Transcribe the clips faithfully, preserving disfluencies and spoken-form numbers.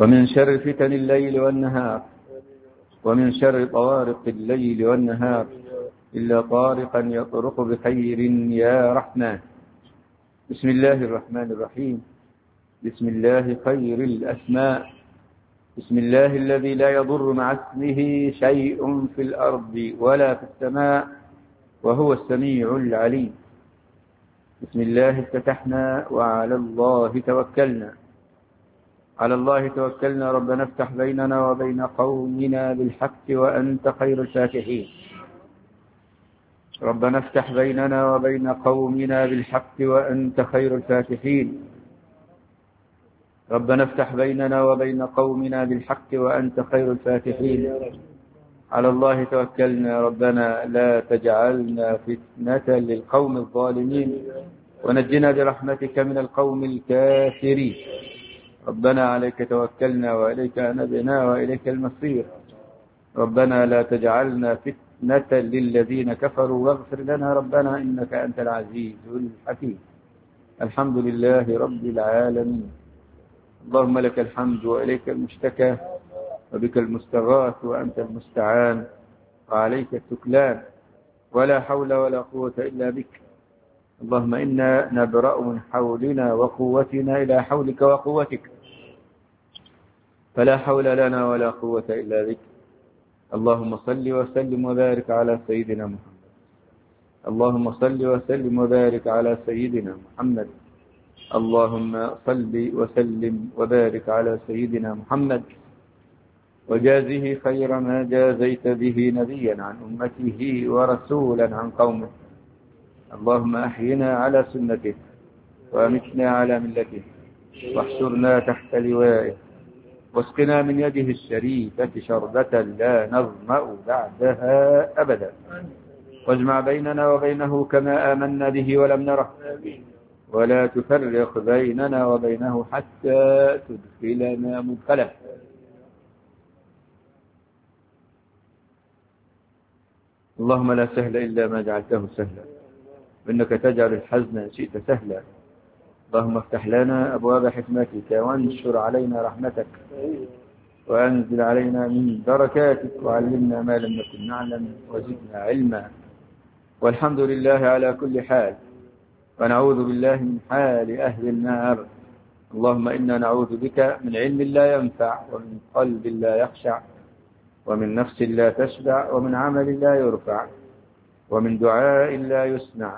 ومن شر فتن الليل والنهار، ومن شر طوارق الليل والنهار، إلا طارقا يطرق بخير يا رحمن. بسم الله الرحمن الرحيم. بسم الله خير الأسماء. بسم الله الذي لا يضر مع اسمه شيء في الأرض ولا في السماء وهو السميع العليم. بسم الله افتتحنا وعلى الله توكلنا. على الله توكلنا ربنا افتح بيننا وبين قومنا بالحق وأنت خير الفاتحين. ربنا افتح بيننا وبين قومنا بالحق وأنت خير الفاتحين. ربنا افتح بيننا وبين قومنا بالحق وأنت خير الفاتحين. على الله توكلنا ربنا لا تجعلنا فتنة للقوم الظالمين ونجنا برحمتك من القوم الكافرين. ربنا عليك توكلنا وإليك أنبنا وإليك المصير. ربنا لا تجعلنا فتنة للذين كفروا واغفر لنا ربنا إنك أنت العزيز الحكيم. الحمد لله رب العالمين. اللهم لك الحمد وإليك المشتكى وبك المستغاث وأنت المستعان وعليك التكلان ولا حول ولا قوة إلا بك. اللهم إنا نبرأ من حولنا وقوتنا إلى حولك وقوتك فلا حول لنا ولا قوة إلا بك. اللهم صل وسلم وبارك على سيدنا محمد. اللهم صل وسلم وبارك على سيدنا محمد. اللهم صل وسلم وبارك على سيدنا محمد وجازه خير ما جازيت به نبيا عن أمته ورسولا عن قومه. اللهم أحينا على سنته وأمتنا على ملته واحشرنا تحت لوائه واسقنا من يده الشريفة شربة لا نظمأ بعدها أبدا واجمع بيننا وبينه كما آمنا به ولم نره ولا تفرق بيننا وبينه حتى تدخلنا مدخله. اللهم لا سهل إلا ما جعلته سهلا وإنك تجعل الحزن إن شئت سهلا. اللهم افتح لنا أبواب حكمتك وانشر علينا رحمتك وأنزل علينا من بركاتك وعلمنا ما لم نكن نعلم وزدنا علما. والحمد لله على كل حال ونعوذ بالله من حال أهل النار. اللهم إنا نعوذ بك من علم لا ينفع ومن قلب لا يخشع ومن نفس لا تشبع ومن عمل لا يرفع ومن دعاء لا يسمع.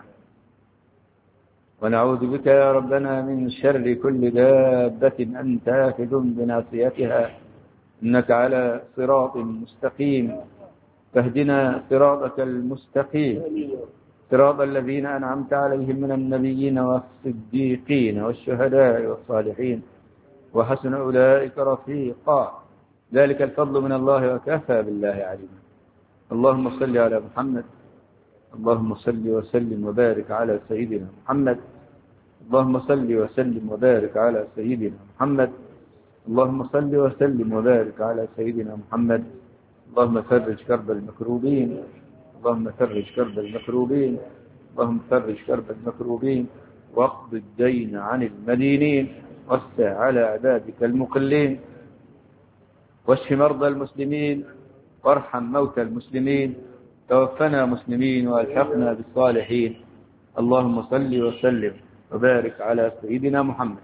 ونعوذ بك يا ربنا من شر كل دابة أنت آخذ بناصيتها إنك على صراط مستقيم. فاهدنا صراطك المستقيم صراط الذين أنعمت عليهم من النبيين والصديقين والشهداء والصالحين وحسن أولئك رفيقا. ذلك الفضل من الله وكفى بالله عليما. اللهم صل على محمد. اللهم صل وسلم وبارك على سيدنا محمد. اللهم صل وسلم وبارك على سيدنا محمد. اللهم صل وسلم وبارك على سيدنا محمد. اللهم فرج كرب المكروبين. اللهم فرج كرب المكروبين. اللهم فرج كرب المكروبين واقض الدين عن المدينين وسع على عبادك المقلين واشف مرضى المسلمين وارحم موتى المسلمين. توفنا مسلمين والحقنا بالصالحين. اللهم صل وسلم وبارك على سيدنا محمد.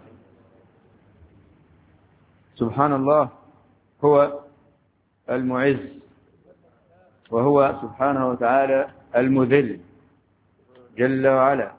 سبحان الله هو المعز وهو سبحانه وتعالى المذل جل وعلا.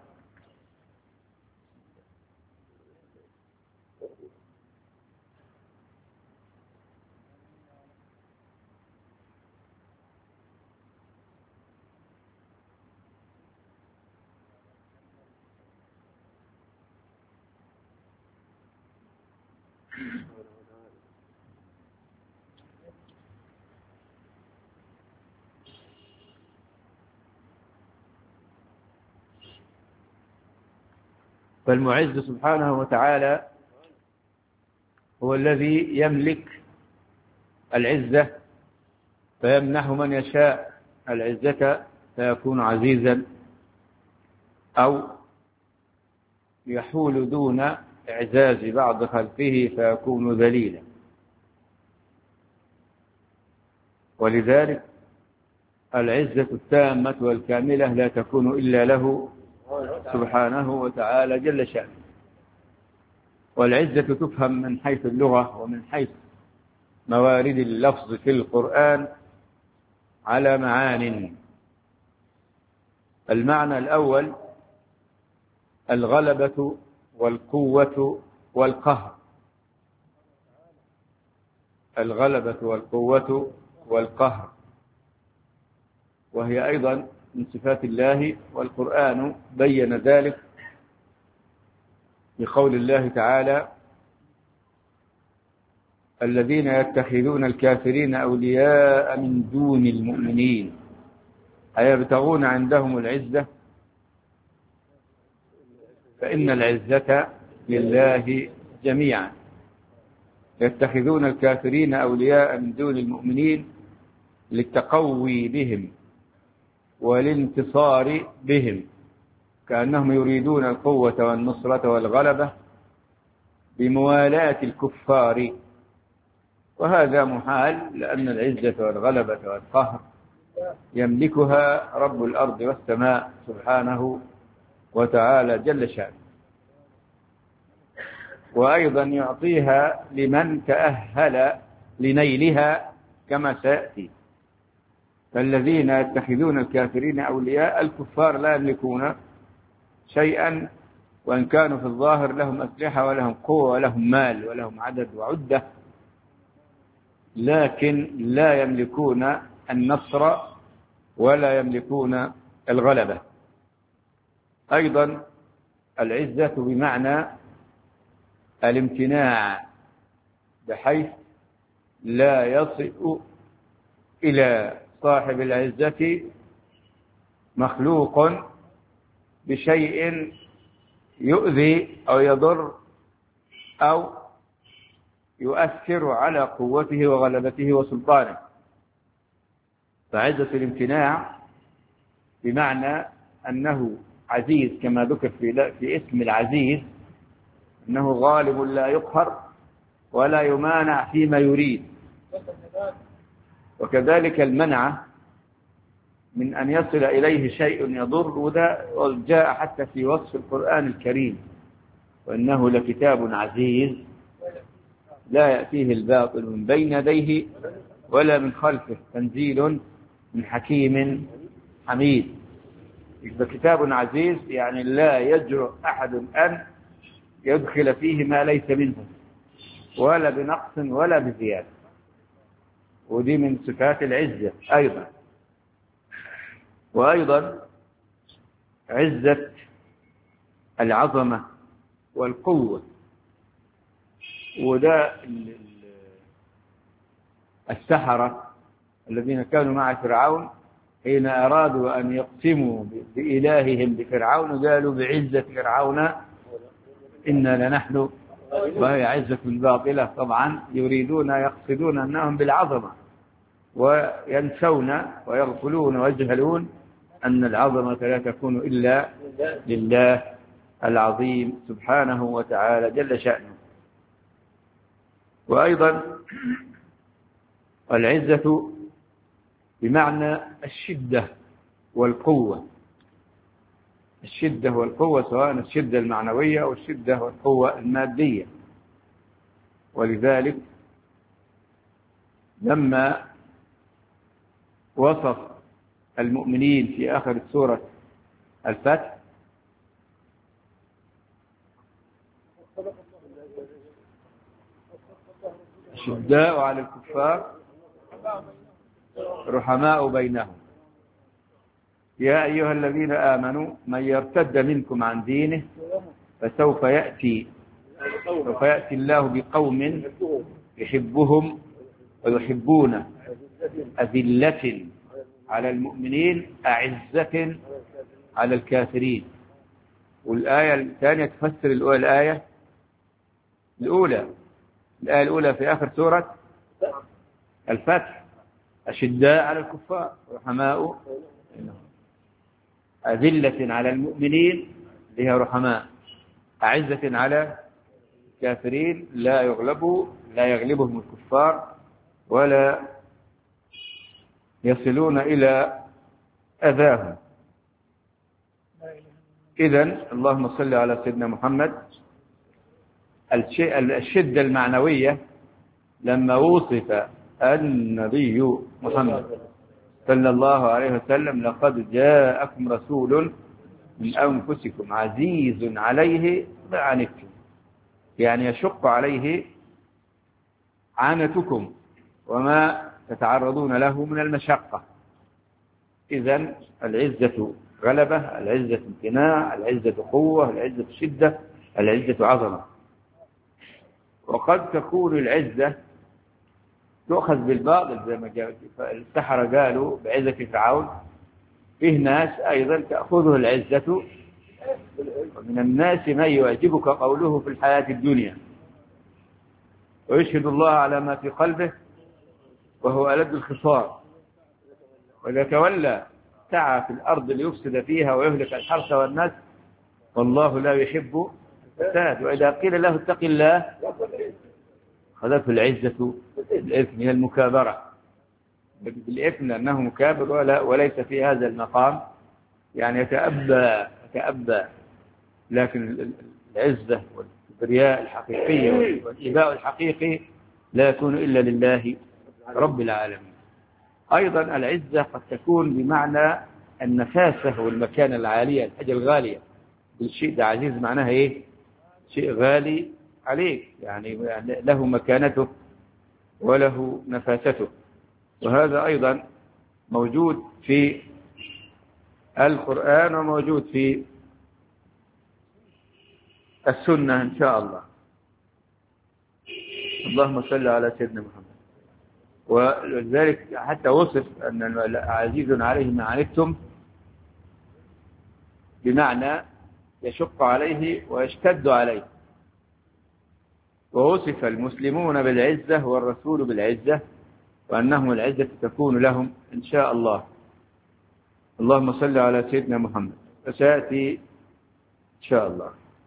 فالمعز سبحانه وتعالى هو الذي يملك العزة فيمنح من يشاء العزة فيكون عزيزا أو يحول دون إعزاز بعض خلقه فيكون ذليلا. ولذلك العزة التامة والكاملة لا تكون إلا له سبحانه وتعالى جل شأنه. والعزة تفهم من حيث اللغة ومن حيث موارد اللفظ في القرآن على معان. المعنى الأول الغلبة والقوة والقهر. الغلبة والقوة والقهر، وهي أيضا من صفات الله، والقرآن بين ذلك بقول الله تعالى: الذين يتخذون الكافرين أولياء من دون المؤمنين أيبتغون عندهم العزة فإن العزة لله جميعا. يتخذون الكافرين أولياء من دون المؤمنين للتقوي بهم والانتصار بهم، كأنهم يريدون القوة والنصرة والغلبة بموالاة الكفار، وهذا محال، لأن العزة والغلبة والقهر يملكها رب الأرض والسماء سبحانه وتعالى جل شأنه، وأيضا يعطيها لمن تأهل لنيلها كما سيأتي. فالذين يتخذون الكافرين أولياء، الكفار لا يملكون شيئا، وإن كانوا في الظاهر لهم أسلحة ولهم قوة ولهم مال ولهم عدد وعدة، لكن لا يملكون النصر ولا يملكون الغلبة. أيضا العزة بمعنى الامتناع، بحيث لا يصل إلى صاحب العزة مخلوق بشيء يؤذي أو يضر أو يؤثر على قوته وغلبته وسلطانه. فعزة الامتناع بمعنى أنه عزيز، كما ذكر في, في اسم العزيز أنه غالب لا يقهر ولا يمانع فيما يريد. وكذلك المنع من أن يصل إليه شيء يضر، وده جاء حتى في وصف القرآن الكريم: وإنه لكتاب عزيز لا يأتيه الباطل من بين يديه ولا من خلفه تنزيل من حكيم حميد. إذا كتاب عزيز يعني لا يجرؤ أحد أن يدخل فيه ما ليس منه، ولا بنقص ولا بزيادة، ودي من صفات العزة أيضا. وأيضا عزة العظمة والقوة، وده السحرة الذين كانوا مع فرعون حين أرادوا أن يقسموا بإلههم بفرعون قالوا: بعزة فرعون إنا لنحن، وهي عزة باطلة طبعا، يريدون يقصدون أنهم بالعظمة، وينسون ويغفلون ويجهلون أن العظمة لا تكون إلا لله العظيم سبحانه وتعالى جل شأنه. وأيضا العزة بمعنى الشدة والقوة. الشدة والقوة سواء الشدة المعنوية أو الشدة والقوة المادية. ولذلك لما وصف المؤمنين في آخر سورة الفتح شداء على الكفار رحماء بينهم يا أيها الذين آمنوا من يرتد منكم عن دينه فسوف يأتي سوف يأتي الله بقوم يحبهم ويحبونه أذلة على المؤمنين أعزة على الكافرين. والآية الثانية تفسر الآية الأولى. الآية الأولى في آخر سورة الفتح: أشداء على الكفار رحماء أذلة على المؤمنين اللي هي رحماء، أعزة على الكافرين لا يغلبوا لا يغلبهم الكفار ولا يصلون إلى أذاهم. إذن اللهم صل على سيدنا محمد. الشدة المعنوية لما وصف النبي محمد صلى الله عليه وسلم لقد جاءكم رسول من أنفسكم عزيز عليه ما عنتم، يعني يشق عليه عنتكم وما تتعرضون له من المشقة. إذن العزة غلبة، العزة امتناع، العزة قوة، العزة شدة، العزة عظمة. وقد تكون العزة تؤخذ بالباطل زي ما السحرة قالوا بعزة فرعون. فيه ناس أيضا تأخذه العزة، ومن الناس من يعجبك قوله في الحياة الدنيا ويشهد الله على ما في قلبه وهو ألد الخصام، وإذا تولى سعى في الأرض ليفسد فيها ويهلك الحرث والناس والله لا يحب الفساد. وإذا قيل له اتق الله خذته العزة بالإثم، هي المكابرة بالإثم لأنه مكابر ولا وليس في هذا المقام، يعني يتأبى يتأبى لكن العزة والكبرياء الحقيقية والإباء الحقيقي لا يكون إلا لله رب العالمين. أيضا العزة قد تكون بمعنى النفاسة والمكانة العالية، الحاجة الغالية. بالشيء ده عزيز معناها إيه؟ شيء غالي عليك، يعني له مكانته وله نفاسته. وهذا أيضا موجود في القرآن وموجود في السنة إن شاء الله. اللهم صل على سيدنا محمد. ولذلك حتى وصف أن عزيز عليه ما عنتم بمعنى يشق عليه ويشتد عليه. ووصف المسلمون بالعزة والرسول بالعزة وأنهم العزة تكون لهم إن شاء الله. اللهم صل على سيدنا محمد. فسيأتي إن شاء الله.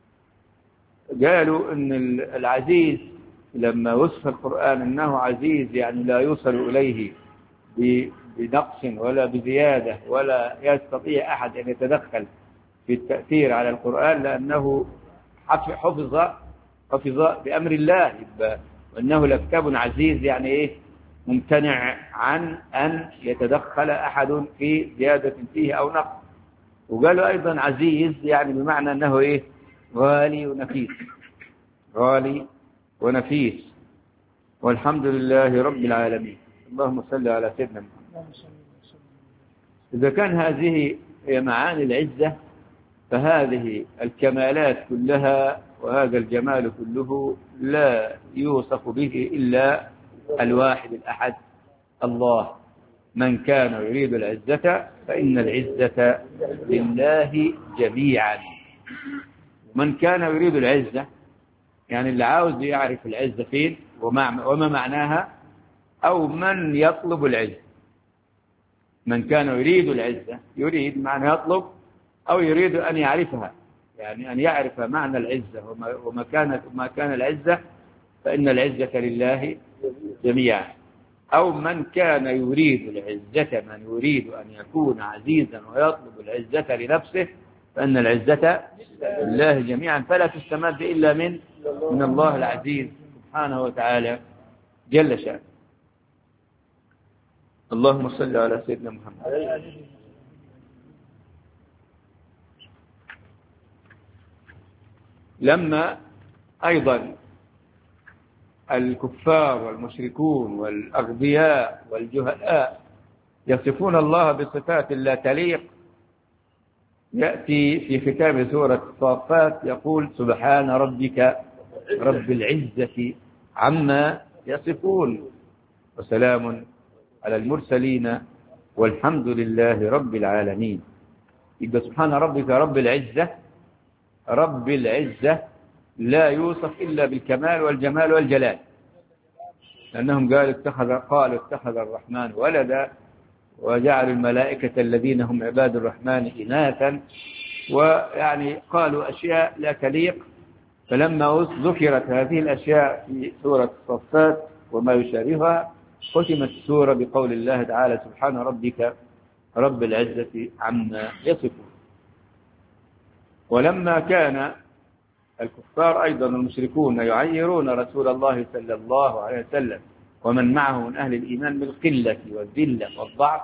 قالوا أن العزيز لما وصف القرآن أنه عزيز يعني لا يوصل إليه بنقص ولا بزيادة ولا يستطيع أحد أن يتدخل في التأثير على القرآن، لأنه حفظ حفظ بأمر الله، وأنه لكتاب عزيز يعني إيه؟ ممتنع عن أن يتدخل أحد في زيادة فيه أو نقص. وقالوا أيضا عزيز يعني بمعنى أنه إيه؟ غالي ونفيس، غالي ونفيس. والحمد لله رب العالمين. اللهم صل على سيدنا محمد. إذا كان هذه هي معاني العزة فهذه الكمالات كلها وهذا الجمال كله لا يوصف به إلا الواحد الأحد الله. من كان يريد العزة فإن العزة لله جميعا. من كان يريد العزة يعني اللي عاوز يعرف العزة فين وما معناها، أو من يطلب العزة. من كان يريد العزة، يريد معنى يطلب أو يريد أن يعرفها، يعني أن يعرف معنى العزة وما كانت وما كان العزة فإن العزة لله جميعا. أو من كان يريد العزة، من يريد أن يكون عزيزا ويطلب العزة لنفسه فإن العزة لله جميعا، فلا تستمد إلا من من الله العزيز سبحانه وتعالى جل شأنه. اللهم صل على سيدنا محمد. لما أيضا الكفار والمشركون والأغبياء والجهلاء يصفون الله بصفات لا تليق، يأتي في ختام سورة الصافات يقول سبحان ربك رب العزة عما يصفون وسلام على المرسلين والحمد لله رب العالمين. يبقى سبحان ربك رب العزة، رب العزة لا يوصف إلا بالكمال والجمال والجلال، لأنهم قالوا اتخذ قالوا اتخذ الرحمن ولدا وجعل الملائكة الذين هم عباد الرحمن إناثا، ويعني قالوا أشياء لا تليق. فلما ذكرت هذه الأشياء في سورة الصفات وما يشابهها ختمت السورة بقول الله تعالى سبحان ربك رب العزة عما يصفون. ولما كان الكفار أيضا المشركون يعيرون رسول الله صلى الله عليه وسلم ومن معه من أهل الإيمان بالقلة والذلة والضعف،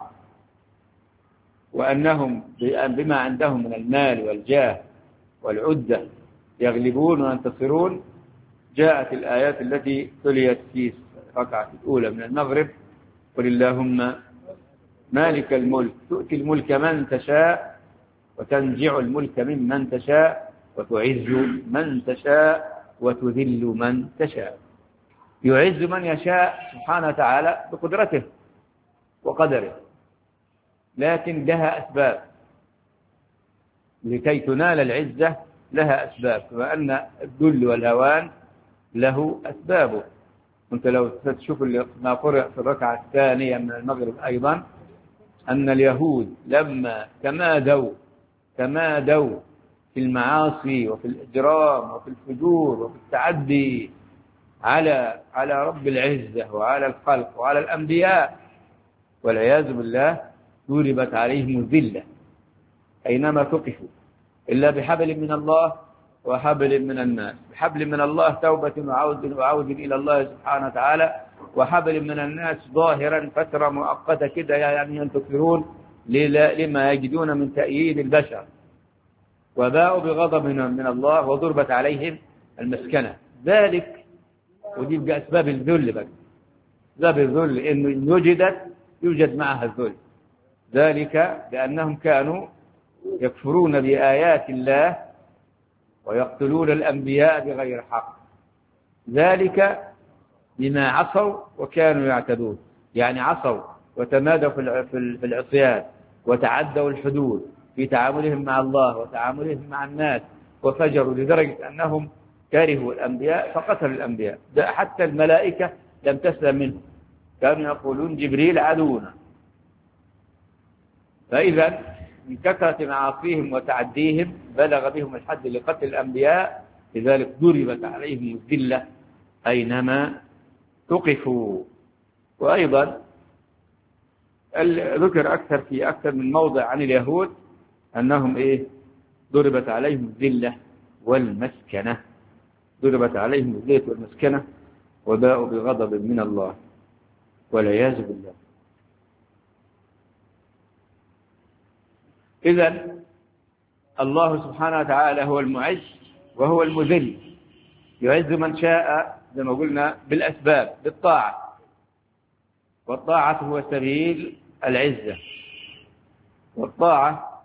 وأنهم بما عندهم من المال والجاه والعدة يغلبون وينتصرون، جاءت الآيات التي تليت في الركعة الأولى من المغرب: قل اللهم مالك الملك تؤتي الملك من تشاء وتنزع الملك ممن تشاء وتعز من تشاء وتذل من تشاء. يعز من يشاء سبحانه وتعالى بقدرته وقدره، لكن لها أسباب لكي تنال العزة، لها أسباب، كما أن الذل والهوان له أسبابه. أنت لو تشوف ما قرأ في الركعة الثانية من المغرب أيضا أن اليهود لما تمادوا تمادوا في المعاصي وفي الإجرام وفي الفجور وفي التعدي على على رب العزة وعلى الخلق وعلى الأنبياء والعياذ بالله، ضربت عليهم الذلة أينما ثقفوا إلا بحبل من الله وحبل من الناس. بحبل من الله توبة وعود وعود إلى الله سبحانه وتعالى، وحبل من الناس ظاهرا فترة مؤقتة كده يعني ينتصرون لما يجدون من تأييد البشر، وباءوا بغضب من الله وضربت عليهم المسكنة. ذلك ودي بقى أسباب الذل بقى، أسباب الذل إنه وجدت يوجد معها الذل، ذلك لأنهم كانوا يكفرون بآيات الله ويقتلون الأنبياء بغير حق، ذلك بما عصوا وكانوا يعتدون، يعني عصوا وتمادوا في العصيان وتعدوا الحدود في تعاملهم مع الله وتعاملهم مع الناس، وفجروا لدرجة أنهم كرهوا الأنبياء فقتلوا الأنبياء. حتى الملائكة لم تسلم منهم، كانوا يقولون جبريل عدونا. فإذا من كثرة معاصيهم وتعديهم بلغ بهم الحد لقتل الأنبياء، لذلك ضربت عليهم الذلة أينما ثقفوا. وأيضا ذكر أكثر في أكثر من موضع عن اليهود أنهم إيه ضربت عليهم الذلة والمسكنة، ضربت عليهم الذلة والمسكنة وباءوا بغضب من الله والعياذ بالله. إذن الله سبحانه وتعالى هو المعز وهو المذل، يعز من شاء زي ما قلنا بالأسباب بالطاعة، والطاعة هو سبيل العزة، والطاعة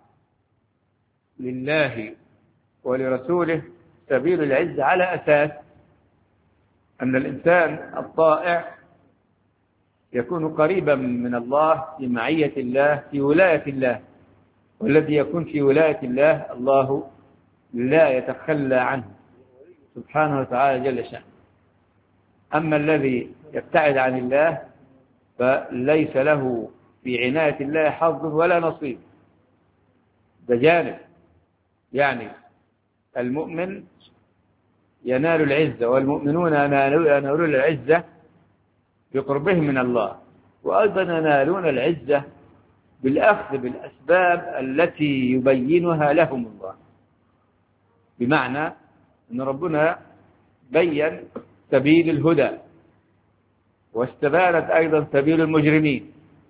لله ولرسوله سبيل العزة على أساس أن الإنسان الطائع يكون قريبا من الله في معية الله في ولاية الله، والذي يكون في ولاية الله الله لا يتخلى عنه سبحانه وتعالى جل شأنه. أما الذي يبتعد عن الله فليس له في عناية الله حظ ولا نصيب، ده جانب. يعني المؤمن ينال العزة، والمؤمنون ينالون العزة بقربهم من الله، وأيضا ينالون العزة بالأخذ بالأسباب التي يبينها لهم الله. بمعنى أن ربنا بين سبيل الهدى، واستبانت أيضا سبيل المجرمين.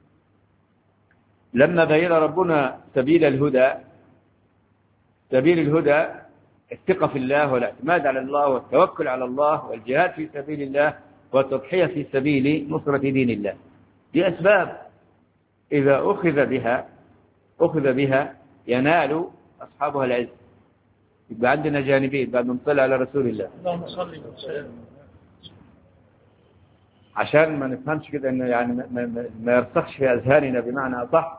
لما بين ربنا سبيل الهدى، سبيل الهدى الثقة في الله والاعتماد على الله والتوكل على الله والجهاد في سبيل الله والتضحية في سبيل نصرة دين الله، دي أسباب إذا أخذ بها أخذ بها ينال أصحابها العز. يبقى عندنا جانبين بعد ما نصلي على رسول الله اللهم صل وسلم، عشان ما نفهمش كده إنه يعني ما, ما يرسخش في أذهاننا بمعنى أصح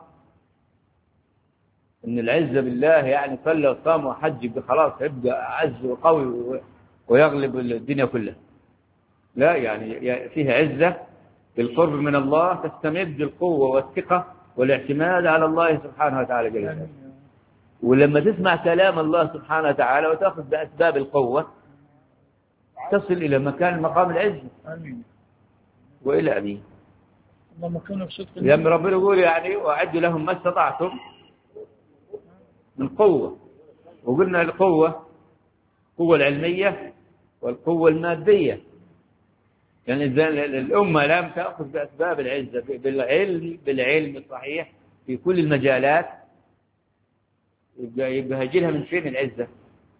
إن العزة بالله يعني صلى وصام وحج خلاص يبقى أعز وقوي ويغلب الدنيا كلها. لا، يعني فيها عزة بالقرب من الله تستمد القوة والثقة والاعتماد على الله سبحانه وتعالى جل وعلا. ولما تسمع كلام الله سبحانه وتعالى وتأخذ بأسباب القوة تصل إلى مكان مقام العزة وإلى أبيه. لما كانوا في صدق لما ربنا يقول يعني وأعدوا لهم ما استطعتم من قوة، وقلنا القوة القوة العلمية والقوة المادية. يعني إذا الأمة لم تأخذ بأسباب العزة بالعلم بالعلم الصحيح في كل المجالات، يبقى هيجي لها من فين العزة؟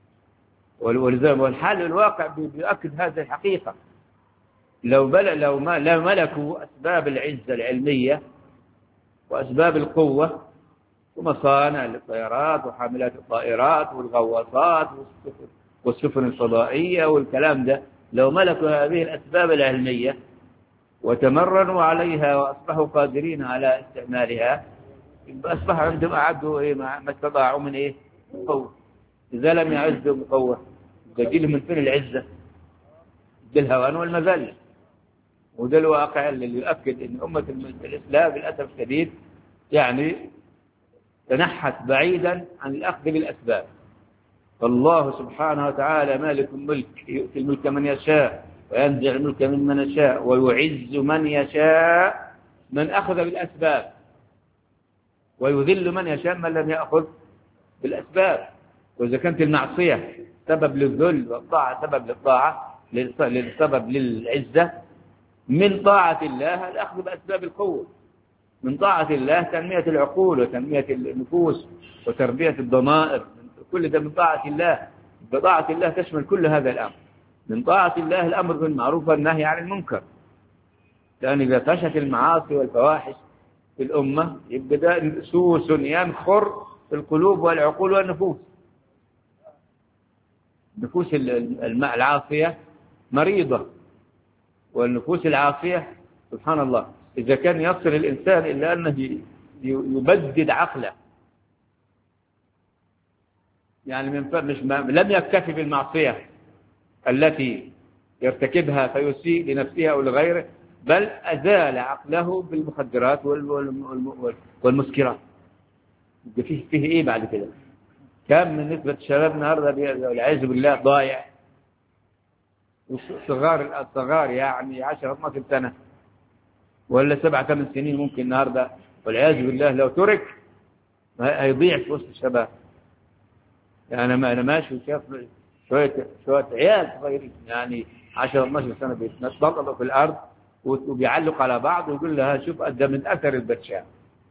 والحال الواقع بيؤكد هذه الحقيقة. لو بل لو ما لو ملكوا أسباب العزة العلمية وأسباب القوة ومصانع للطيارات وحاملات الطائرات والغواصات والسفن الفضائية والكلام ده، لو ملكوا هذه الأسباب العلمية وتمرنوا عليها وأصبحوا قادرين على استعمالها، أصبح عندهم أعدوا إيه ما استطاعوا من إيه قوة. إذا لم يعزوا بقوة يجي لهم من فين العزة؟ بالهوان والمذلة. وده الواقع اللي يؤكد أن أمة الإسلام للأسف الشديد يعني تنحت بعيدا عن الأخذ بالأسباب. فالله سبحانه وتعالى مالك الملك، يؤتي الملك من يشاء وينزع الملك ممن يشاء ويعز من يشاء من أخذ بالأسباب، ويذل من يشاء من لم يأخذ بالأسباب. وإذا كانت المعصية سبب للذل والطاعة سبب للطاعة للسبب للعزة، من طاعة الله الأخذ بأسباب القوة، من طاعة الله تنمية العقول وتنمية النفوس وتربية الضمائر، كل ده من طاعة الله. بطاعة الله تشمل كل هذا الأمر. من طاعة الله الأمر بالمعروف والنهي عن المنكر، لأن إذا فشت المعاصي والفواحش في الأمة يبدأ سوس ينخر في القلوب والعقول والنفوس. النفوس العاصية مريضة، والنفوس العاصية سبحان الله إذا كان يصل الإنسان إلا أنه يبدد عقله، يعني من مش لم يكتفي بالمعصية التي يرتكبها فيسيء لنفسه أو لغيره، بل أزال عقله بالمخدرات والمسكرات. فيه فيه إيه بعد كده؟ كم من نسبة الشباب النهارده والعياذ بالله ضايع، الصغار الصغار يعني عشرة اثنا عشر سنة ولا سبعة ثمان سنين ممكن النهارده والعياذ بالله لو ترك هيضيع في وسط الشباب. يعني أنا أنا ماشي وشاف شوية شوية عيال صغيرين يعني عشرة اثنا عشر سنة بيتنططوا في الأرض وبيعلق على بعض ويقول لها شوف قد من أثر البرشام.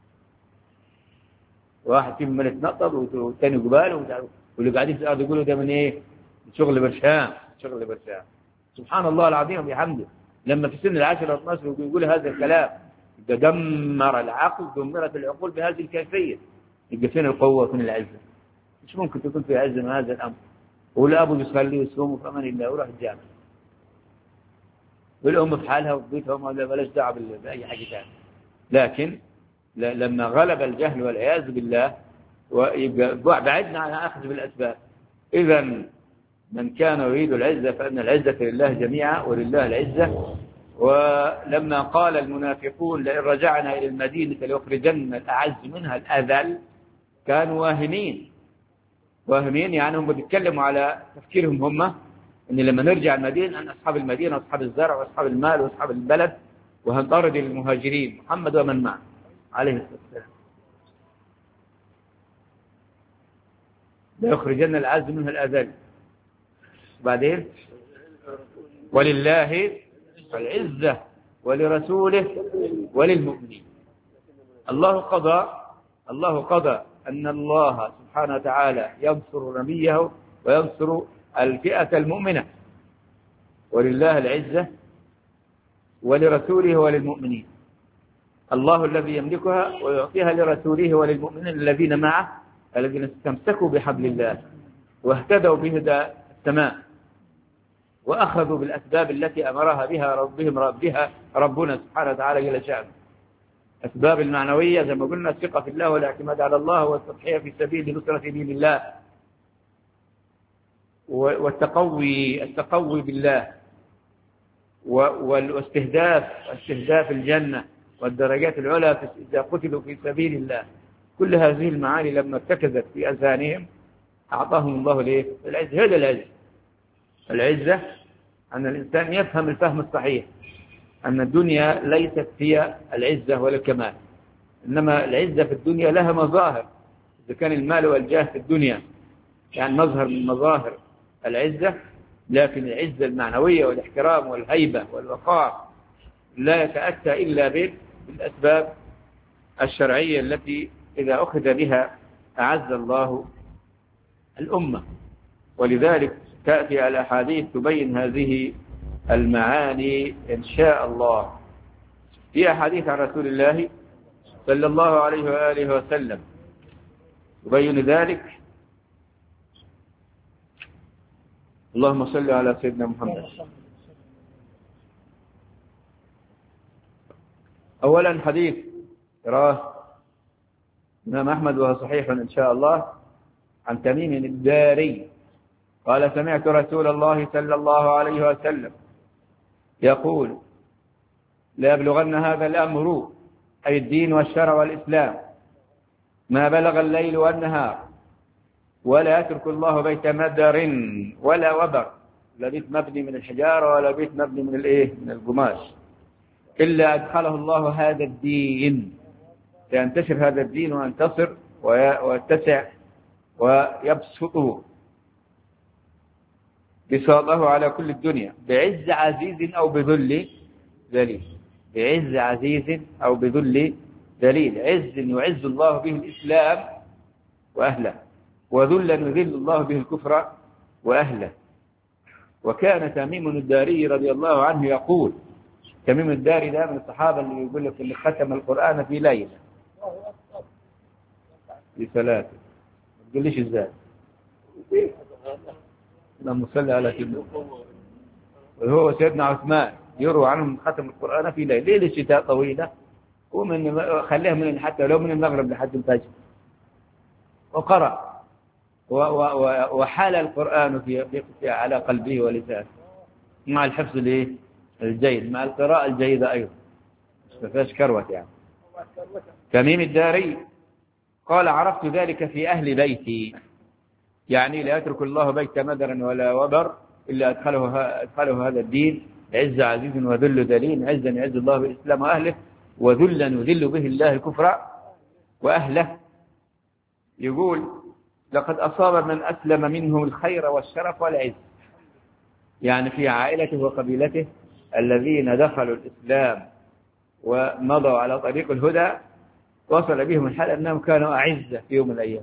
واحد فيهم من يتنطط والثاني قباله واللي قاعدين في الأرض يقولوا ده من إيه؟ شغل برشام شغل برشام. سبحان الله العظيم وبحمده. لما في سن العشرة اثنا عشر يقول هذا الكلام ده دمر العقل، دمرت العقول بهذه الكيفية. يبقى فين القوة وفين العزة؟ مش ممكن تكون في عزة من هذا الأمر. ولا أبو يصلي ويصوم في أمان الله ويروح الجامع، والأم في حالها وفي بيتها وما بلاش دعوة بأي حاجة ثانية. لكن لما غلب الجهل والعياذ بالله ويبقى بعدنا عن أخذ بالأسباب. إذا من كان يريد العزة فإن العزة لله جميعا ولله العزة. ولما قال المنافقون لئن رجعنا إلى المدينة ليخرجن الأعز منها الأذل، كانوا واهمين واهمين يعني هم بيتكلموا على تفكيرهم هم ان لما نرجع المدينة ان اصحاب المدينة اصحاب الزرع واصحاب المال واصحاب البلد وهنطرد المهاجرين محمد ومن معه عليه الصلاة والسلام. ليخرجن الأعز منها الأذل. بعدين ولله العزة ولرسوله وللمؤمنين. الله قضى الله قضى أن الله سبحانه وتعالى ينصر نبيه وينصر الفئة المؤمنة. ولله العزة ولرسوله وللمؤمنين. الله الذي يملكها ويعطيها لرسوله وللمؤمنين الذين معه الذين استمسكوا بحبل الله واهتدوا بهدى السماء وأخذوا بالأسباب التي أمرها بها ربهم ربها ربنا سبحانه وتعالى جل شأنه. أسباب المعنوية زي ما قلنا الثقة في الله والاعتماد على الله والتضحية في سبيل نصرة دين الله والتقوي التقوي بالله والاستهداف استهداف الجنة والدرجات العلى إذا قتلوا في سبيل الله. كل هذه المعاني لما ارتكزت في أذهانهم أعطاهم الله ليه؟ العزة. هذا العزة العزة أن الإنسان يفهم الفهم الصحيح أن الدنيا ليست هي العزة ولا الكمال، إنما العزة في الدنيا لها مظاهر. إذا كان المال والجاه في الدنيا يعني مظهر من مظاهر العزة، لكن العزة المعنوية والاحترام والهيبة والوقار لا يتأتى إلا بالأسباب الشرعية التي إذا أخذ بها أعز الله الأمة. ولذلك تأتي الأحاديث تبين هذه المعاني إن شاء الله. في أحاديث عن رسول الله صلى الله عليه وآله وسلم تبين ذلك. اللهم صل على سيدنا محمد. أولا حديث رواه الإمام أحمد وهو صحيح إن شاء الله عن تميم الداري قال سمعت رسول الله صلى الله عليه وسلم يقول لا يبلغن هذا الأمر أي الدين والشرع والإسلام ما بلغ الليل والنهار ولا يترك الله بيت مدر ولا وبر، لا بيت مبني من الحجارة ولا بيت مبني من الايه من القماش، إلا أدخله الله هذا الدين، ينتشر هذا الدين وينتصر ويتسع ويبسطه بساطه على كل الدنيا بعز عزيز أو بذل ذليل، بعز عزيز أو بذل ذليل. عز يعز الله به الإسلام وأهله، وذلا يذل الله به الكفر وأهله. وكان تميم الداري رضي الله عنه يقول، تميم الداري ده من الصحابة اللي يقول لك اللي ختم القرآن في ليلة في ثلاثة، ما تقوليش ازاي، اللهم صل على سيدنا. وهو سيدنا عثمان يروى عنهم ختم القرآن في ليلة، ليلة الشتاء طويلة ومن خليها من حتى لو من المغرب لحد الفجر، وقرأ وحال القرآن في, في على قلبه ولسانه مع الحفظ الايه الجيد، مع القراءة الجيدة أيضا، ما فيهاش كروت يعني. تميم الداري قال عرفت ذلك في أهل بيتي، يعني لا يترك الله بيت مدر ولا وبر إلا أدخله, أدخله هذا الدين عز عزيز وذل ذليل. عزا يعز الله بالإسلام وأهله، وذلا يذل به الله الكفر وأهله. يقول لقد أصاب من أسلم منهم الخير والشرف والعز، يعني في عائلته وقبيلته الذين دخلوا الإسلام ومضوا على طريق الهدى وصل بهم الحال أنهم كانوا أعزة في يوم من الأيام.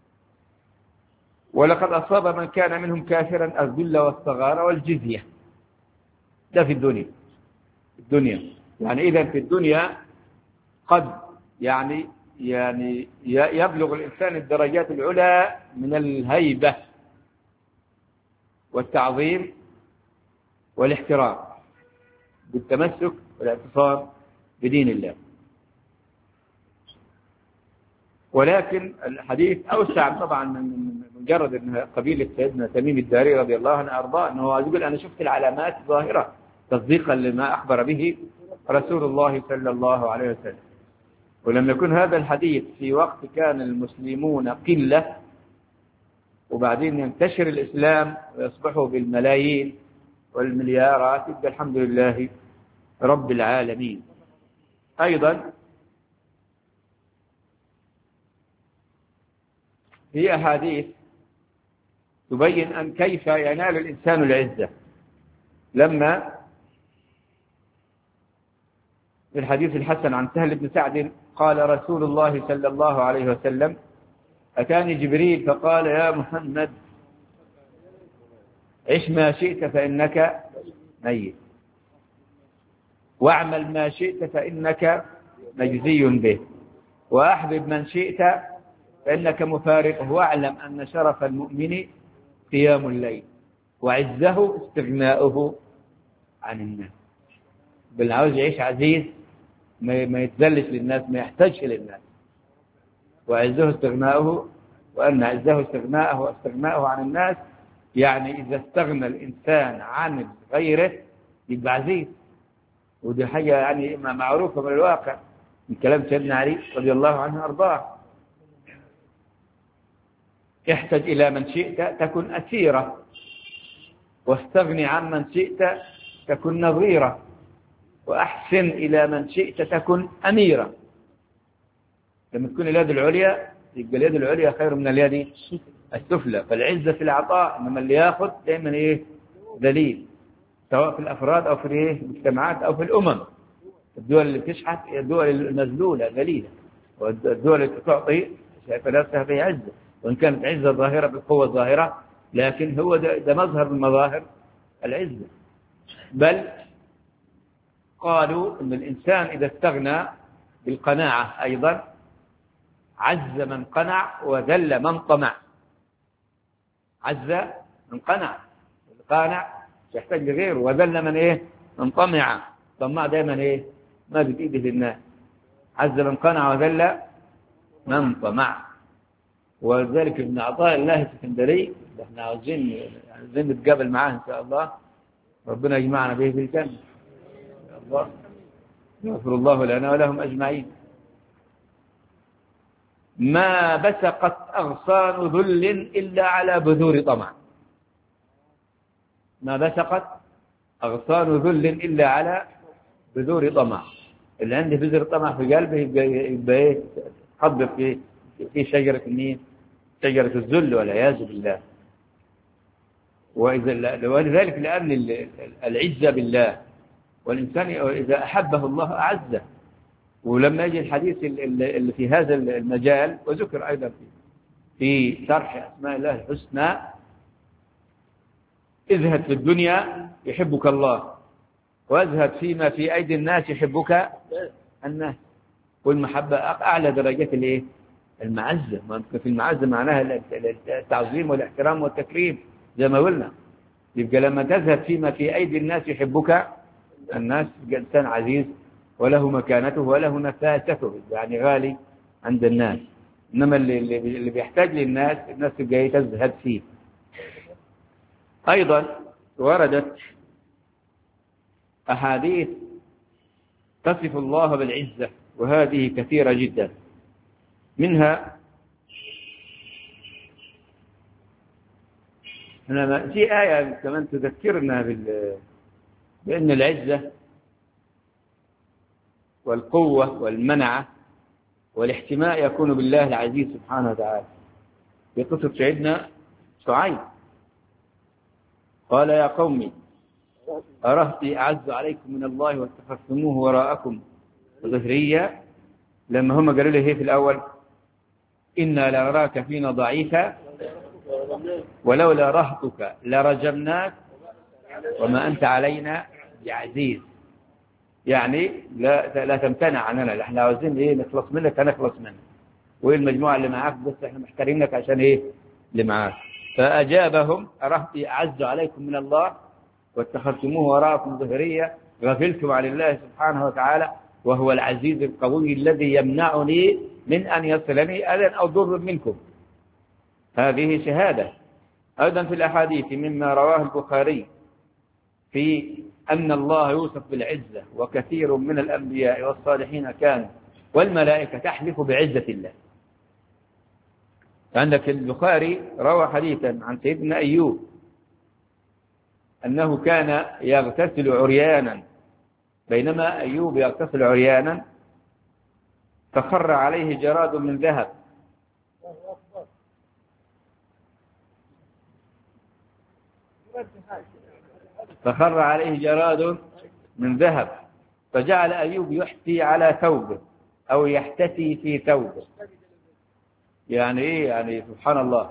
ولقد أصاب من كان منهم كافرا الذل والصغار والجزية، ده في الدنيا الدنيا يعني إذا في الدنيا قد يعني يعني يبلغ الإنسان الدرجات العلى من الهيبة والتعظيم والاحترام بالتمسك والاعتصام بدين الله. ولكن الحديث أوسع طبعا من مجرد أن قبيلة سيدنا تميم الداري رضي الله عنه أرضاه، أنه يقول أنا شفت العلامات ظاهرة تصديقا لما أخبر به رسول الله صلى الله عليه وسلم. ولما يكون هذا الحديث في وقت كان المسلمون قلة وبعدين ينتشر الإسلام ويصبحوا بالملايين والمليارات، يبقى الحمد لله رب العالمين. أيضا في أحاديث تبين أن كيف ينال الإنسان العزة. لما في الحديث الحسن عن سهل بن سعد قال رسول الله صلى الله عليه وسلم أتاني جبريل فقال يا محمد عش ما شئت فإنك ميت، واعمل ما شئت فإنك مجزي به، وأحبب من شئت فإنك مفارقه، واعلم أن شرف المؤمن قيام الليل وعزه استغناؤه عن الناس. بالعاوز يعيش عزيز ما يتذلش للناس، ما يحتاجش للناس. وعزه استغناؤه، وأن عزه استغناءه واستغناؤه عن الناس، يعني إذا استغنى الإنسان عن غيره يبقى عزيز. ودي حاجة يعني معروفة من الواقع من كلام سيدنا علي رضي الله عنه أرضاه. احتج إلى من شئت تكن أسيرة، واستغني عن من شئت تكن نظيرة، وأحسن إلى من شئت تكن أميرا. لما تكون اليد العليا يبقى اليد العليا خير من اليد السفلى. فالعزة في العطاء، إنما اللي ياخذ دائما إيه ذليل، سواء في الأفراد أو في إيه المجتمعات أو في الأمم. الدول اللي بتشحت هي الدول المذلولة ذليلة، والدول اللي تعطي شايفة نفسها في عزة، وإن كانت عزة ظاهرة بالقوة الظاهرة، لكن هو ده, ده مظهر من مظاهر العزة. بل قالوا إن الإنسان إذا استغنى بالقناعة أيضا عز من قنع وذل من طمع. عز من قنع، القانع يحتاج لغيره، وذل من إيه من طمع. طمع دائما إيه ما بإيده للناس. عز من قنع وذل من طمع. وذلك ابن عطاء الله السكندري، احنا عاوزين عاوزين نتقابل معاه إن شاء الله، ربنا يجمعنا به في الجنة إن شاء الله، يغفر الله لنا ولهم أجمعين. ما بسقت أغصان ذل إلا على بذور طمع. ما بسقت أغصان ذل إلا على بذور طمع. اللي عنده بذور طمع في قلبه يبقى يبقى ايه حب في في شجرة مين؟ شجرة الذل والعياذ بالله. وإذا ولذلك لأن العزة بالله، والإنسان إذا أحبه الله أعزه. ولما يجي الحديث اللي في هذا المجال، وذكر أيضا في في شرح أسماء الله الحسنى، اذهب في الدنيا يحبك الله، واذهب فيما في أيدي الناس يحبك الناس. والمحبة أعلى درجات الايه المعزة. في المعزة معناها التعظيم والاحترام والتكريم زي ما قلنا. يبقى لما تذهب فيما في أيدي الناس يحبك الناس، إنسان عزيز وله مكانته وله نفاسته، يعني غالي عند الناس. إنما اللي, اللي بيحتاج للناس الناس تبقى تزهد فيه. أيضا وردت أحاديث تصف الله بالعزة، وهذه كثيرة جدا. منها في آية كمان تذكرنا بأن العزة والقوة والمنعة والاحتماء يكون بالله العزيز سبحانه وتعالى. في قصة سيدنا شعيب قال يا قومي أرهطي أعز عليكم من الله واتخذتموه وراءكم ظهريا. لما هم قالوا له هي في الأول إنا لنراك فينا ضعيفا ولولا رهطك لرجمناك وما أنت علينا بعزيز. يعني لا لا تمتنع عننا، احنا عاوزين ايه نخلص منك هنخلص منك، وايه المجموعه اللي معاك بس احنا محترمينك عشان ايه اللي معاك. فأجابهم أرهطي أعز عليكم من الله واتخذتموه وراءكم ظهريا غفلتم عن الله سبحانه وتعالى وهو العزيز القوي الذي يمنعني من أن يصلني أذى أو ضر منكم. هذه شهادة. أيضا في الأحاديث مما رواه البخاري في أن الله يوصف بالعزة، وكثير من الأنبياء والصالحين كانوا والملائكة تحلف بعزة الله. عندك البخاري روى حديثا عن سيدنا أيوب أنه كان يغتسل عريانا، بينما أيوب يغتسل عريانا فخر عليه جراد من ذهب فخر عليه جراد من ذهب فجعل أيوب يحتي على ثوبه أو يحتسي في ثوبه. يعني إيه؟ يعني سبحان الله،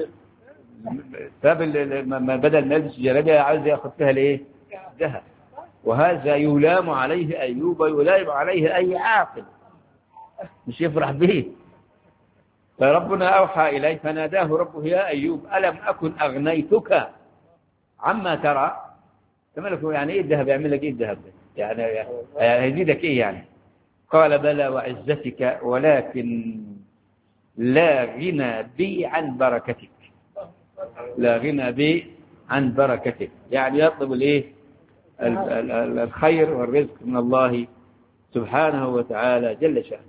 بدل ما يلبس جلابية عايز يأخذ فيها الإيه؟ ذهب. وهذا يلام عليه أيوب ويلام عليه أي عاقل، مش يفرح به. فربنا أوحى إليه فناداه ربه يا أيوب ألم أكن أغنيتك عما ترى. تملكوا يعني إيه الذهب؟ يعمل لك إيه الذهب؟ يعني هيزيدك إيه يعني؟ قال بلى وعزتك ولكن لا غنى بي عن بركتك. لا غنى بي عن بركتك، يعني يطلب الايه الخير والرزق من الله سبحانه وتعالى جل شأنه.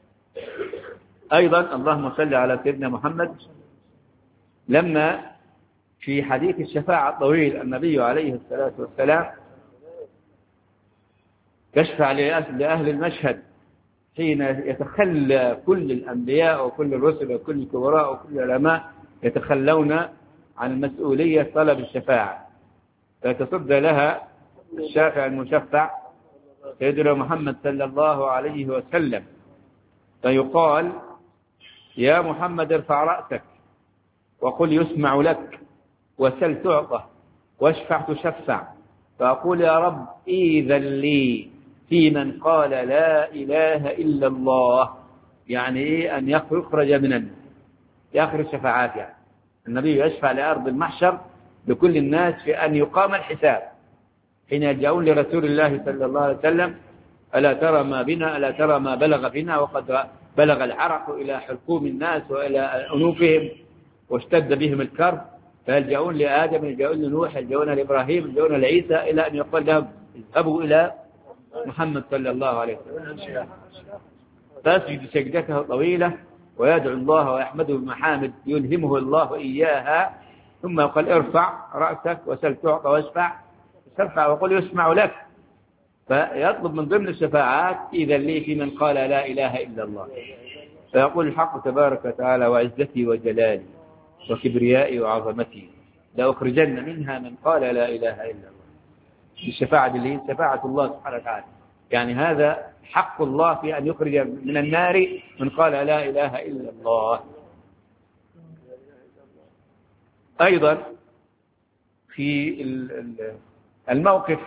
أيضا اللهم صل على سيدنا محمد، لما في حديث الشفاعة الطويل النبي عليه الصلاة والسلام يشفع لأهل المشهد حين يتخلى كل الأنبياء وكل الرسل وكل الكبراء وكل العلماء يتخلون عن المسؤولية طلب الشفاعة، فيتصدى لها الشافع المشفع سيدنا محمد صلى الله عليه وسلم، فيقال: يا محمد ارفع رأسك وقل يسمع لك، وسل تعطى، واشفع تشفع. فأقول: يا رب إذن لي في من قال لا إله إلا الله، يعني إيه؟ أن يخرج من الناس، يخرج شفاعات. يعني النبي يشفع لأرض المحشر لكل الناس في أن يقام الحساب، حين يلجؤون لرسول الله صلى الله عليه وسلم: ألا ترى ما بنا، ألا ترى ما بلغ بنا، وقد بلغ العرق إلى حلقوم الناس وإلى أنوفهم واشتد بهم الكرب، فيلجؤون لآدم، يلجؤون لنوح، يلجؤون لإبراهيم، يلجؤون لعيسى، إلى أن يقول لهم: اذهبوا إلى محمد صلى الله عليه وسلم. فيسجد سجدته طويلة ويدعو الله ويحمده بمحامد يلهمه الله إياها، ثم يقول: ارفع رأسك وسل تعطى واشفع تشفع وقل يسمع لك. فيطلب من ضمن الشفاعات: إذا لي في من قال لا إله إلا الله. فيقول الحق تبارك وتعالى: وعزتي وجلالي وكبريائي وعظمتي لأخرجن منها من قال لا إله إلا الله. الشفاعة اللي هي شفاعة الله سبحانه وتعالى، يعني هذا حق الله في أن يخرج من النار من قال لا إله إلا الله. أيضا في الموقف،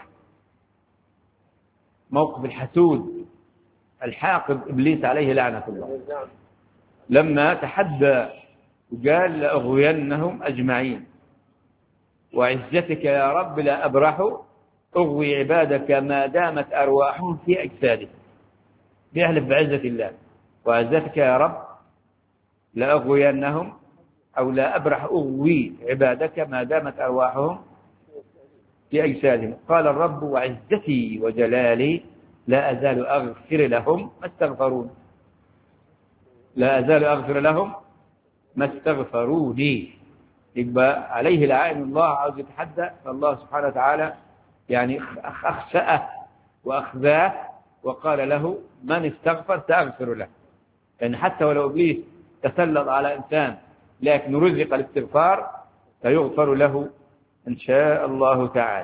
موقف الحسود الحاقد إبليس عليه لعنة الله، لما تحدى وقال: لأغوينهم أجمعين وعزتك يا رب لا أبرح أغوي عبادك ما دامت أرواحهم في أجسادهم. بيحلف بعزة الله: وعزتك يا رب لا أغوينهم أو لا أبرح أغوي عبادك ما دامت أرواحهم في أجسادهم. قال الرب: وعزتي وجلالي لا أزال أغفر لهم ما استغفرون، لا أزال أغفر لهم ما استغفروني. يبقى عليه لعائن الله، عاوز يتحدى فالله سبحانه وتعالى يعني أخسأه وأخذاه وقال له: من استغفر سأغفر له. يعني حتى ولو إبليس تسلط على إنسان لكن رزق الاستغفار فيغفر له إن شاء الله تعالى.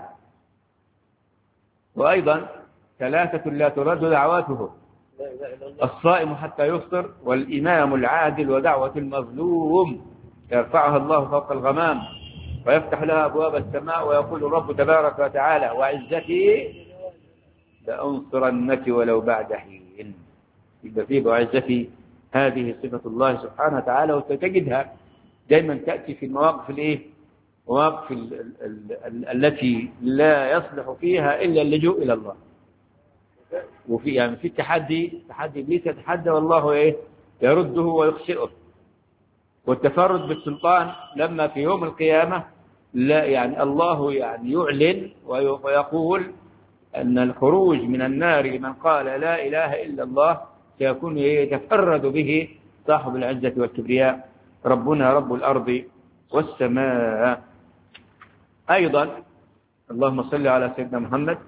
وأيضا ثلاثة لا ترد دعواتهم: الصائم حتى يفطر، والإمام العادل، ودعوة المظلوم يرفعها الله فوق الغمام ويفتح لها أبواب السماء، ويقول الرب تبارك وتعالى: وعزتي لأنصرنك ولو بعد حين. يبقى فيه وعزتي هذه صفة الله سبحانه وتعالى، وتجدها دائما تأتي في المواقف الايه؟ مواقف ال ال ال التي لا يصلح فيها إلا اللجوء إلى الله. وفي يعني في التحدي، تحدي إبليس يتحدى والله إيه؟ يرده ويخسئه. والتفرد بالسلطان لما في يوم القيامة لا يعني الله يعني يعلن ويقول أن الخروج من النار لمن قال لا إله إلا الله سيكون يتفرد به صاحب العزة والكبرياء، ربنا رب الأرض والسماء. أيضا اللهم صل على سيدنا محمد.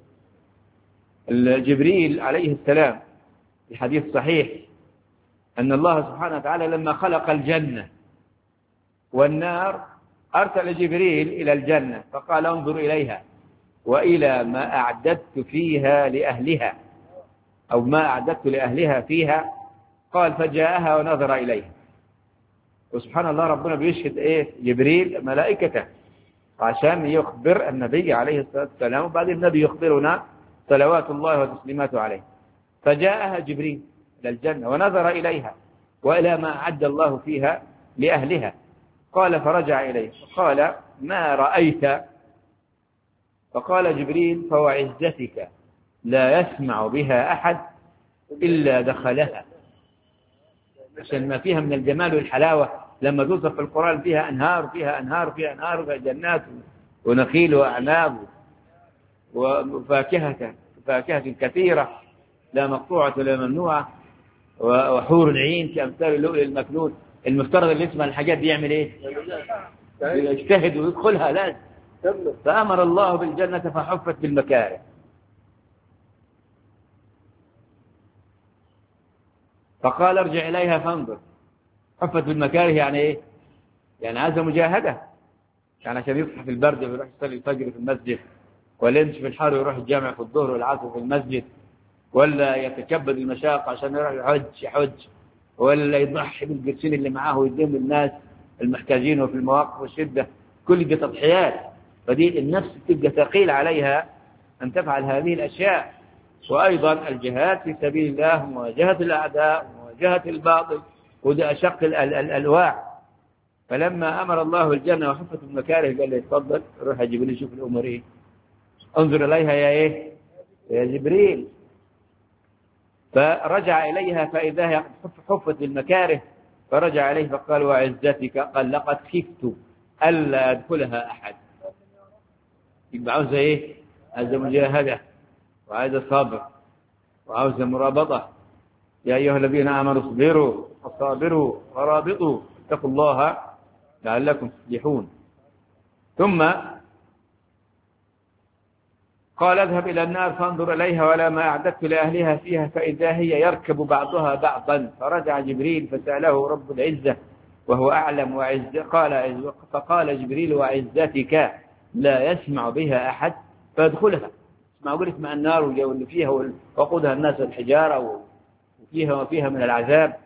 جبريل عليه السلام في حديث صحيح أن الله سبحانه وتعالى لما خلق الجنة والنار أرسل جبريل إلى الجنة فقال: انظر إليها وإلى ما أعددت فيها لأهلها، أو ما أعددت لأهلها فيها. قال: فجاءها ونظر إليها. وسبحان الله ربنا بيشهد إيه؟ جبريل ملائكته عشان يخبر النبي عليه الصلاة والسلام، وبعد النبي يخبرنا صلوات الله وتسليماته عليه. فجاءها جبريل إلى الجنة ونظر إليها وإلى ما أعد الله فيها لأهلها. قال: فرجع إليه فقال: ما رأيت؟ فقال جبريل: فوعزتك لا يسمع بها أحد إلا دخلها. عشان ما فيها من الجمال والحلاوة لما توصف في القرآن فيها أنهار فيها أنهار فيها أنهار فيها جنات ونخيل وأعناب وفاكهة فاكهة كثيرة لا مقطوعة ولا ممنوعة وحور العين كأمثال اللؤلؤ المكنون. المفترض اللي يسمع الحاجات دي يعمل ايه؟ يجتهد ويدخلها لازم. فأمر الله بالجنة فحفت بالمكاره. فقال ارجع إليها فانظر. حفت بالمكاره يعني إيه؟ يعني عايزة مجاهدة، يعني عشان يصحى في البرد ويروح يصلي الفجر في المسجد، ولا يمشي في الحر ويروح الجامع في الظهر والعصر في المسجد، ولا يتكبد المشاق عشان يروح يحج يحج، ولا يضحي بالقرشين اللي معاه ويديهم للناس المحتاجين وفي المواقف والشدة. كل دي تضحيات. فدي النفس تبقى ثقيل عليها أن تفعل هذه الأشياء. وأيضا الجهاد في سبيل الله، مواجهة الأعداء، مواجهة الباطل، وده أشق الألواح. فلما أمر الله الجنة وحفت المكاره قال له اتفضل روح يا جبريل شوف الأمور إيه، انظر إليها يا إيه يا جبريل. فرجع إليها فإذا هي حفت بالمكاره، فرجع إليه فقال وعزتك قال لقد خفت ألا أدخلها أحد. يبقى عاوزة إيه؟ عاوزة مجاهدة، وعاوزة صبر، وعاوزة مرابطة. يا أيها الذين آمنوا اصبروا وصابروا ورابطوا اتقوا الله لعلكم تفلحون. ثم قال اذهب إلى النار فانظر إليها ولا ما أعددت لأهلها فيها فإذا هي يركب بعضها بعضا. فرجع جبريل فسأله رب العزة وهو أعلم وعز قال فقال جبريل وعزتك لا يسمع بها أحد فادخلها. معقول اسمع النار واللي فيها وقودها الناس الحجارة وفيها وفيها من العذاب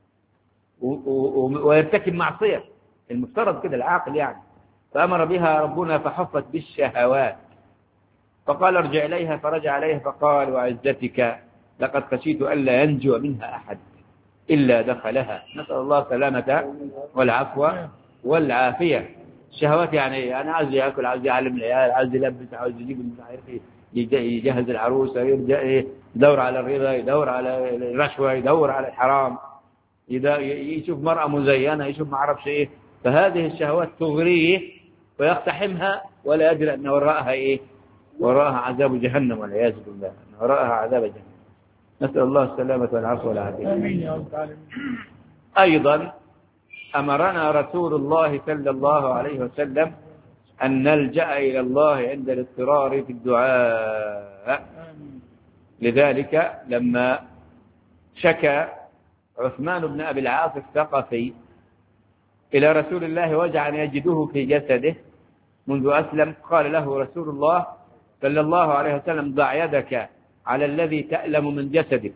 ويرتكب معصية، المفترض كده العاقل يعني. فأمر بها ربنا فحفت بالشهوات. فقال ارجع إليها فرجع إليها فقال وعزتك لقد خشيت ألا ينجو منها أحد إلا دخلها. نسأل الله السلامة والعفو والعافية. الشهوات يعني أنا عايز يأكل، عايز يعلم العيال، عايز يلبس، عايز يجيب يجهز العروس، يدور على الرضا، يدور على الرشوة، يدور على الحرام، يشوف مرأة مزينة، يشوف ما عرفش إيه. فهذه الشهوات تغريه ويقتحمها ولا يدري أن وراءها إيه؟ وراءها عذاب جهنم والعياذ بالله، أن وراءها عذاب جهنم. نسأل الله السلامة والعفو والعافية. آمين يا رب العالمين. أيضا أمرنا رسول الله صلى الله عليه وسلم أن نلجأ إلى الله عند الاضطرار في الدعاء. لذلك لما شكى عثمان بن أبي العاص الثقفي إلى رسول الله وجعا يجده في جسده منذ أسلم، قال له رسول الله صلى الله عليه وسلم ضع يدك على الذي تألم من جسدك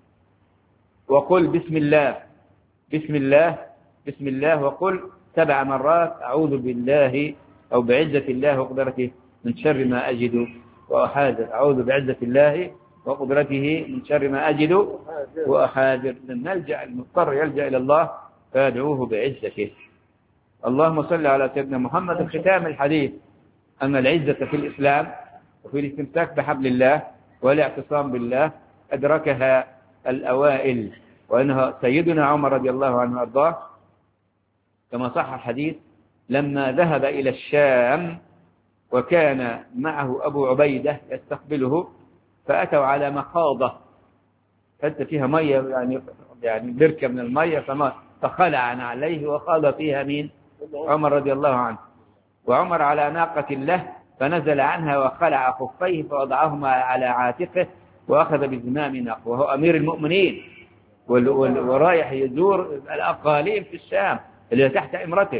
وقل بسم الله بسم الله بسم الله، وقل سبع مرات أعوذ بالله أو بعزة الله وقدرته من شر ما أجد وأحاذر. أعوذ بعزة الله وقدرته من شر ما أجد وأحاذر. نلجأ المضطر يلجأ إلى الله فيدعوه بعزته. اللهم صل على سيدنا محمد. ختام الحديث أن العزة في الإسلام وفي الاستمساك بحبل الله والاعتصام بالله أدركها الأوائل، وأنها سيدنا عمر رضي الله عنه وأرضاه كما صح الحديث لما ذهب إلى الشام وكان معه أبو عبيدة يستقبله، فأتوا على مخاضة حتى فيها مية يعني يعني بركة من المية، فما فخلع عليه وخاض فيها مين؟ عمر رضي الله عنه. وعمر على ناقة له فنزل عنها وخلع خفيه فوضعهما على عاتقه وأخذ بزمام ناقة، وهو أمير المؤمنين ورايح يزور الأقاليم في الشام اللي تحت إمرته،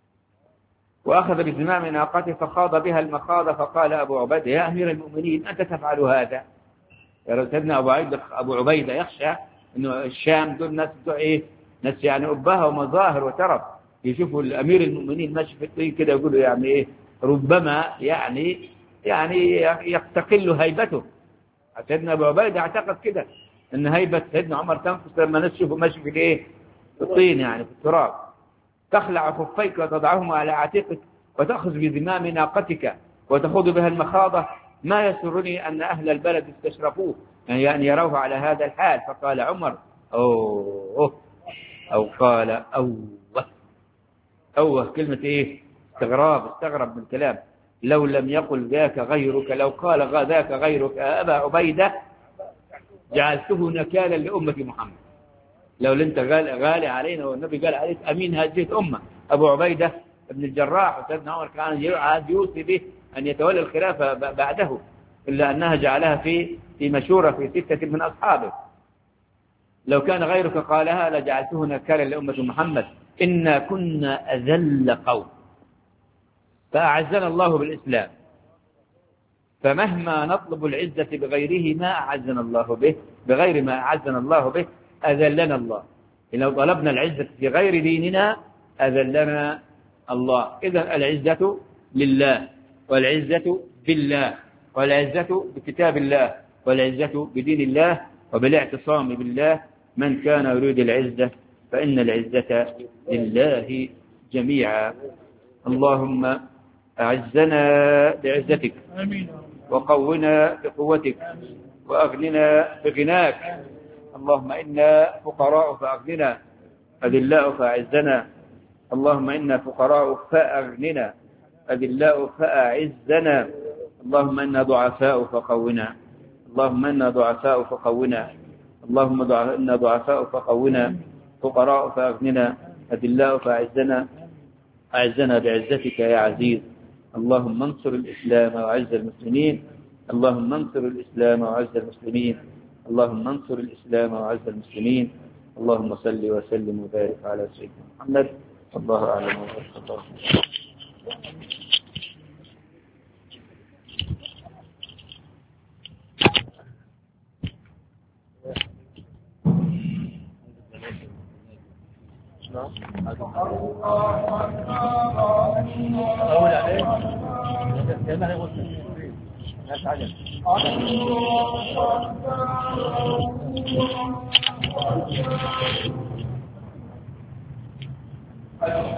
وأخذ بزمام ناقته فخاض بها المخاض. فقال أبو عبيدة يا أمير المؤمنين أنت تفعل هذا؟ يا سيدنا أبو عبيدة أبو عبيدة يخشى إنه الشام دول ناس إيه؟ ناس يعني أبها ومظاهر وترف، يشوفوا الأمير المؤمنين ماشي في الطريق كده يقولوا يعني إيه ربما يعني يعني يستقل هيبته. سيدنا أبو عبيدة اعتقد كده إن هيبة سيدنا عمر تنقص لما نشوفه ماشي في الإيه في الطين يعني في التراب. تخلع خفيك وتضعهما على عاتقك وتأخذ بزمام ناقتك وتخوض بها المخاضة. ما يسرني أن أهل البلد استشرفوه يعني أن يروه على هذا الحال. فقال عمر أوه أو قال أوه أوه كلمة إيه استغراب، استغرب من الكلام. لو لم يقل ذاك غيرك، لو قال ذاك غيرك أبا عبيدة جعلته نكالا لأمة محمد. لو انت غالي علينا والنبي قال عليك أمين هذه الأمة. أبو عبيدة بن الجراح وسيدنا عمر كان يوصي به أن يتولى الخلافة بعده، إلا أنها جعلها في في مشورة في ستة من أصحابه. لو كان غيرك قالها لجعلته نكالا لأمة محمد. إنا كنا أذل قوم فأعزنا الله بالإسلام، فمهما نطلب العزة بغيره ما أعزنا الله به، بغير ما أعزنا الله به أذلنا الله. لو طلبنا العزة في غير ديننا أذلنا الله. إذن العزة لله، والعزة بالله، والعزة بكتاب الله، والعزة بدين الله، وبالاعتصام بالله. من كان يريد العزة فإن العزة لله جميعا. اللهم أعزنا بعزتك، وقونا بقوتك، وأغننا بغناك. اللهم إنا فقراء فأغننا، أذلاء فأعزنا. اللهم إنا فقراء فأغننا، أذلاء فأعزنا. اللهم إنا ضعفاء فقونا، اللهم إنا ضعفاء فقونا، اللهم إنا ضعفاء فقونا، فقراء فأغننا، أذلاء فأعزنا. أعزنا بعزتك يا عزيز. اللهم انصر الإسلام وأعز المسلمين، اللهم انصر الإسلام وأعز المسلمين، اللهم انصر الإسلام وأعز المسلمين. اللهم صل وسلم وبارك على سيدنا محمد. الله أعلم وأشهد. أقول عليه كما يقول ناس عجب.